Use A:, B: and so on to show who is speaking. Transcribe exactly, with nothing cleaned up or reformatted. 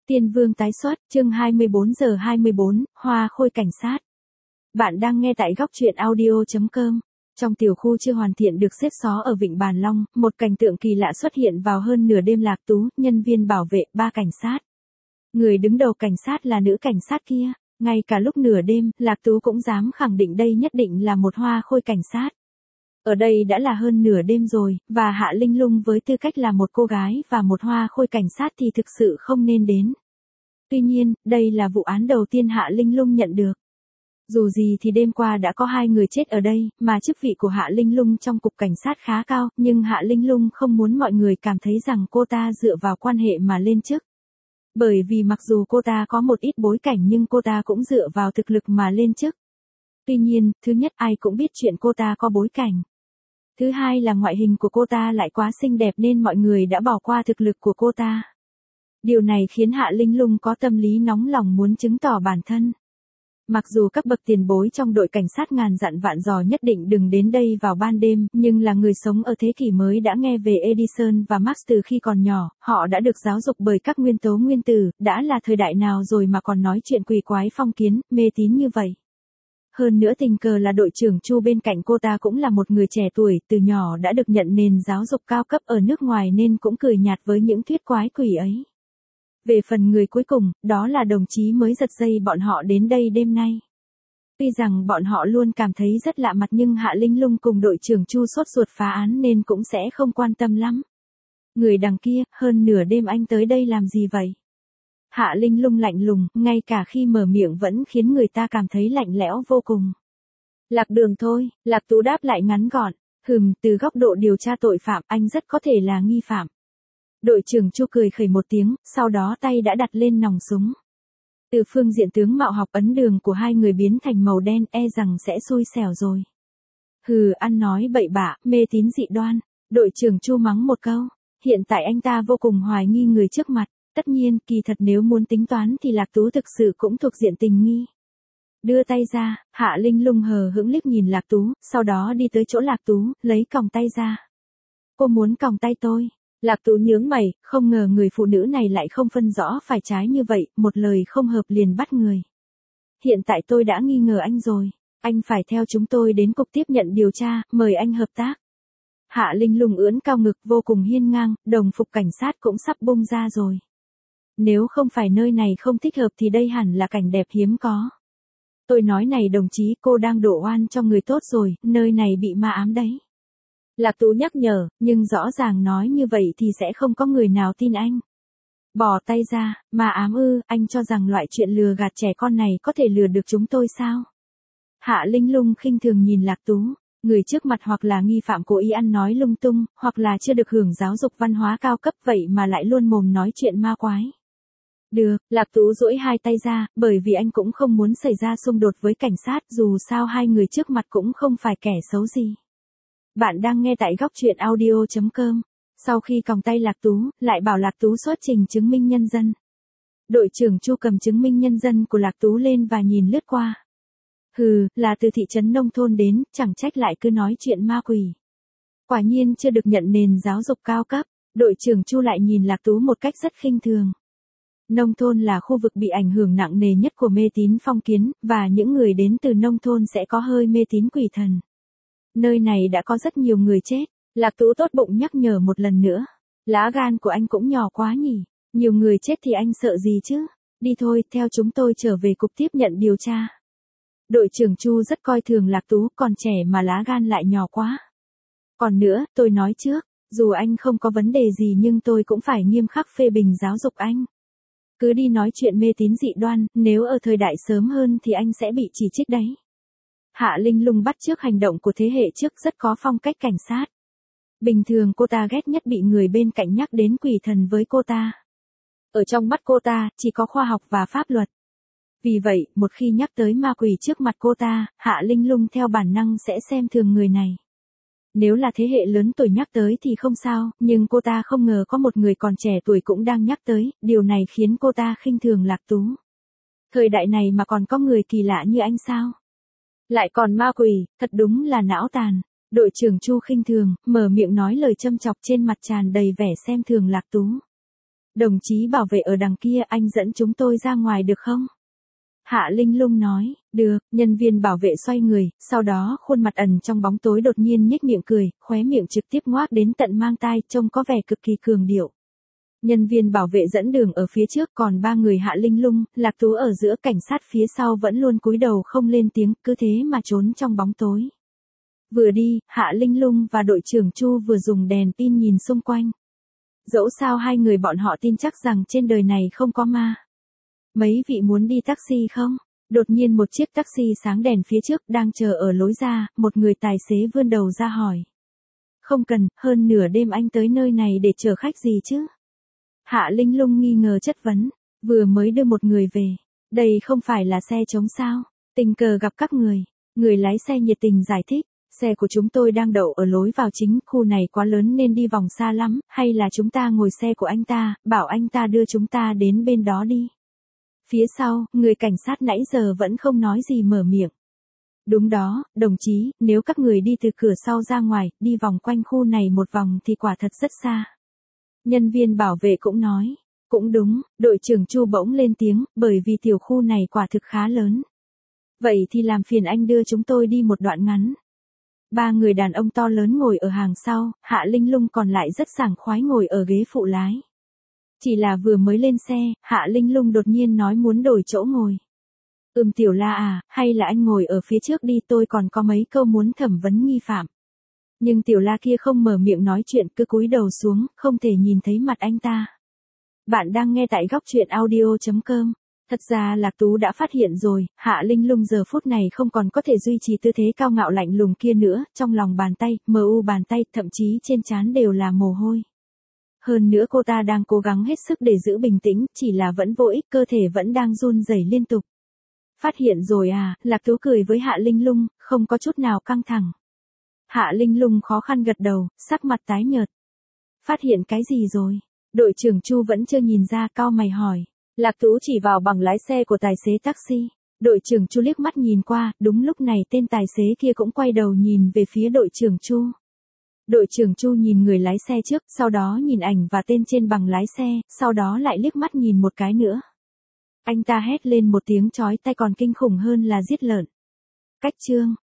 A: Tiên Vương tái xuất, chương hai mươi bốn giờ hai mươi bốn, Hoa Khôi cảnh sát. Bạn đang nghe tại góc truyện audio chấm com. Trong tiểu khu chưa hoàn thiện được xếp xó ở Vịnh Bàn Long, một cảnh tượng kỳ lạ xuất hiện vào hơn nửa đêm. Lạc Tú, nhân viên bảo vệ, ba cảnh sát. Người đứng đầu cảnh sát là nữ cảnh sát kia. Ngay cả lúc nửa đêm, Lạc Tú cũng dám khẳng định đây nhất định là một Hoa Khôi cảnh sát. Ở đây đã là hơn nửa đêm rồi, và Hạ Linh Lung với tư cách là một cô gái và một Hoa Khôi cảnh sát thì thực sự không nên đến. Tuy nhiên, đây là vụ án đầu tiên Hạ Linh Lung nhận được. Dù gì thì đêm qua đã có hai người chết ở đây, mà chức vị của Hạ Linh Lung trong cục cảnh sát khá cao, nhưng Hạ Linh Lung không muốn mọi người cảm thấy rằng cô ta dựa vào quan hệ mà lên chức. Bởi vì mặc dù cô ta có một ít bối cảnh nhưng cô ta cũng dựa vào thực lực mà lên chức. Tuy nhiên, thứ nhất ai cũng biết chuyện cô ta có bối cảnh. Thứ hai là ngoại hình của cô ta lại quá xinh đẹp nên mọi người đã bỏ qua thực lực của cô ta. Điều này khiến Hạ Linh Lung có tâm lý nóng lòng muốn chứng tỏ bản thân. Mặc dù các bậc tiền bối trong đội cảnh sát ngàn dặn vạn dò nhất định đừng đến đây vào ban đêm, nhưng là người sống ở thế kỷ mới đã nghe về Edison và Marx từ khi còn nhỏ, họ đã được giáo dục bởi các nguyên tố nguyên tử, đã là thời đại nào rồi mà còn nói chuyện quỷ quái phong kiến, mê tín như vậy. Hơn nữa tình cờ là đội trưởng Chu bên cạnh cô ta cũng là một người trẻ tuổi, từ nhỏ đã được nhận nền giáo dục cao cấp ở nước ngoài nên cũng cười nhạt với những thuyết quái quỷ ấy. Về phần người cuối cùng, đó là đồng chí mới giật dây bọn họ đến đây đêm nay. Tuy rằng bọn họ luôn cảm thấy rất lạ mặt nhưng Hạ Linh Lung cùng đội trưởng Chu sốt ruột phá án nên cũng sẽ không quan tâm lắm. Người đằng kia, hơn nửa đêm anh tới đây làm gì vậy? Hạ Linh Lung lạnh lùng, ngay cả khi mở miệng vẫn khiến người ta cảm thấy lạnh lẽo vô cùng. Lạc Đường thôi, Lạc Tú đáp lại ngắn gọn, hừm, từ góc độ điều tra tội phạm anh rất có thể là nghi phạm. Đội trưởng Chu cười khẩy một tiếng, sau đó tay đã đặt lên nòng súng. Từ phương diện tướng mạo học ấn đường của hai người biến thành màu đen e rằng sẽ xui xẻo rồi. Hừ, ăn nói bậy bạ, mê tín dị đoan. Đội trưởng Chu mắng một câu. Hiện tại anh ta vô cùng hoài nghi người trước mặt. Tất nhiên, kỳ thật nếu muốn tính toán thì Lạc Tú thực sự cũng thuộc diện tình nghi. Đưa tay ra, Hạ Linh Lung hờ hững liếc nhìn Lạc Tú, sau đó đi tới chỗ Lạc Tú, lấy còng tay ra. Cô muốn còng tay tôi. Lạc Tú nhướng mày, không ngờ người phụ nữ này lại không phân rõ phải trái như vậy, một lời không hợp liền bắt người. Hiện tại tôi đã nghi ngờ anh rồi, anh phải theo chúng tôi đến cục tiếp nhận điều tra, mời anh hợp tác. Hạ Linh Lung ưỡn cao ngực vô cùng hiên ngang, đồng phục cảnh sát cũng sắp bung ra rồi. Nếu không phải nơi này không thích hợp thì đây hẳn là cảnh đẹp hiếm có. Tôi nói này đồng chí, cô đang đổ oan cho người tốt rồi, nơi này bị ma ám đấy. Lạc Tú nhắc nhở, nhưng rõ ràng nói như vậy thì sẽ không có người nào tin anh. Bỏ tay ra, ma ám ư, anh cho rằng loại chuyện lừa gạt trẻ con này có thể lừa được chúng tôi sao? Hạ Linh Lung khinh thường nhìn Lạc Tú, người trước mặt hoặc là nghi phạm cố ý ăn nói lung tung, hoặc là chưa được hưởng giáo dục văn hóa cao cấp vậy mà lại luôn mồm nói chuyện ma quái. Được, Lạc Tú duỗi hai tay ra, bởi vì anh cũng không muốn xảy ra xung đột với cảnh sát, dù sao hai người trước mặt cũng không phải kẻ xấu gì. Bạn đang nghe tại góc truyện audio chấm com. Sau khi còng tay Lạc Tú, lại bảo Lạc Tú xuất trình chứng minh nhân dân. Đội trưởng Chu cầm chứng minh nhân dân của Lạc Tú lên và nhìn lướt qua. Hừ, là từ thị trấn nông thôn đến, chẳng trách lại cứ nói chuyện ma quỷ. Quả nhiên chưa được nhận nền giáo dục cao cấp, đội trưởng Chu lại nhìn Lạc Tú một cách rất khinh thường. Nông thôn là khu vực bị ảnh hưởng nặng nề nhất của mê tín phong kiến, và những người đến từ nông thôn sẽ có hơi mê tín quỷ thần. Nơi này đã có rất nhiều người chết, Lạc Tú tốt bụng nhắc nhở một lần nữa. Lá gan của anh cũng nhỏ quá nhỉ, nhiều người chết thì anh sợ gì chứ, đi thôi, theo chúng tôi trở về cục tiếp nhận điều tra. Đội trưởng Chu rất coi thường Lạc Tú, còn trẻ mà lá gan lại nhỏ quá. Còn nữa, tôi nói trước, dù anh không có vấn đề gì nhưng tôi cũng phải nghiêm khắc phê bình giáo dục anh. Cứ đi nói chuyện mê tín dị đoan, nếu ở thời đại sớm hơn thì anh sẽ bị chỉ trích đấy. Hạ Linh Lung bắt chước hành động của thế hệ trước rất có phong cách cảnh sát. Bình thường cô ta ghét nhất bị người bên cạnh nhắc đến quỷ thần với cô ta. Ở trong mắt cô ta, chỉ có khoa học và pháp luật. Vì vậy, một khi nhắc tới ma quỷ trước mặt cô ta, Hạ Linh Lung theo bản năng sẽ xem thường người này. Nếu là thế hệ lớn tuổi nhắc tới thì không sao, nhưng cô ta không ngờ có một người còn trẻ tuổi cũng đang nhắc tới, điều này khiến cô ta khinh thường Lạc Tú. Thời đại này mà còn có người kỳ lạ như anh sao? Lại còn ma quỷ, thật đúng là não tàn. Đội trưởng Chu khinh thường, mở miệng nói lời châm chọc trên mặt tràn đầy vẻ xem thường Lạc Tú. Đồng chí bảo vệ ở đằng kia, anh dẫn chúng tôi ra ngoài được không? Hạ Linh Lung nói, được. Nhân viên bảo vệ xoay người, sau đó khuôn mặt ẩn trong bóng tối đột nhiên nhếch miệng cười, khóe miệng trực tiếp ngoác đến tận mang tai, trông có vẻ cực kỳ cường điệu. Nhân viên bảo vệ dẫn đường ở phía trước, còn ba người Hạ Linh Lung, Lạc Tú ở giữa, cảnh sát phía sau vẫn luôn cúi đầu không lên tiếng, cứ thế mà trốn trong bóng tối. Vừa đi, Hạ Linh Lung và đội trưởng Chu vừa dùng đèn pin nhìn xung quanh. Dẫu sao hai người bọn họ tin chắc rằng trên đời này không có ma. Mấy vị muốn đi taxi không? Đột nhiên một chiếc taxi sáng đèn phía trước đang chờ ở lối ra, một người tài xế vươn đầu ra hỏi. Không cần, hơn nửa đêm anh tới nơi này để chờ khách gì chứ? Hạ Linh Lung nghi ngờ chất vấn, vừa mới đưa một người về. Đây không phải là xe trống sao? Tình cờ gặp các người. Người lái xe nhiệt tình giải thích. Xe của chúng tôi đang đậu ở lối vào chính, khu này quá lớn nên đi vòng xa lắm, hay là chúng ta ngồi xe của anh ta, bảo anh ta đưa chúng ta đến bên đó đi. Phía sau, người cảnh sát nãy giờ vẫn không nói gì mở miệng. Đúng đó, đồng chí, nếu các người đi từ cửa sau ra ngoài, đi vòng quanh khu này một vòng thì quả thật rất xa. Nhân viên bảo vệ cũng nói, cũng đúng, đội trưởng Chu bỗng lên tiếng, bởi vì tiểu khu này quả thực khá lớn. Vậy thì làm phiền anh đưa chúng tôi đi một đoạn ngắn. Ba người đàn ông to lớn ngồi ở hàng sau, Hạ Linh Lung còn lại rất sảng khoái ngồi ở ghế phụ lái. Chỉ là vừa mới lên xe, Hạ Linh Lung đột nhiên nói muốn đổi chỗ ngồi. Ừm Tiểu La à, hay là anh ngồi ở phía trước đi, tôi còn có mấy câu muốn thẩm vấn nghi phạm. Nhưng Tiểu La kia không mở miệng nói chuyện, cứ cúi đầu xuống, không thể nhìn thấy mặt anh ta. Bạn đang nghe tại góc truyện audio chấm com. Thật ra Lạc Tú đã phát hiện rồi, Hạ Linh Lung giờ phút này không còn có thể duy trì tư thế cao ngạo lạnh lùng kia nữa, trong lòng bàn tay, mờ u bàn tay, thậm chí trên trán đều là mồ hôi. Hơn nữa cô ta đang cố gắng hết sức để giữ bình tĩnh, chỉ là vẫn vô ích, cơ thể vẫn đang run rẩy liên tục. Phát hiện rồi à, Lạc Tú cười với Hạ Linh Lung, không có chút nào căng thẳng. Hạ Linh Lung khó khăn gật đầu, sắc mặt tái nhợt. Phát hiện cái gì rồi? Đội trưởng Chu vẫn chưa nhìn ra, cau mày hỏi. Lạc Tú chỉ vào bằng lái xe của tài xế taxi. Đội trưởng Chu liếc mắt nhìn qua, đúng lúc này tên tài xế kia cũng quay đầu nhìn về phía đội trưởng Chu. Đội trưởng Chu nhìn người lái xe trước, sau đó nhìn ảnh và tên trên bằng lái xe, sau đó lại liếc mắt nhìn một cái nữa. Anh ta hét lên một tiếng chói tai còn kinh khủng hơn là giết lợn. Cách chương.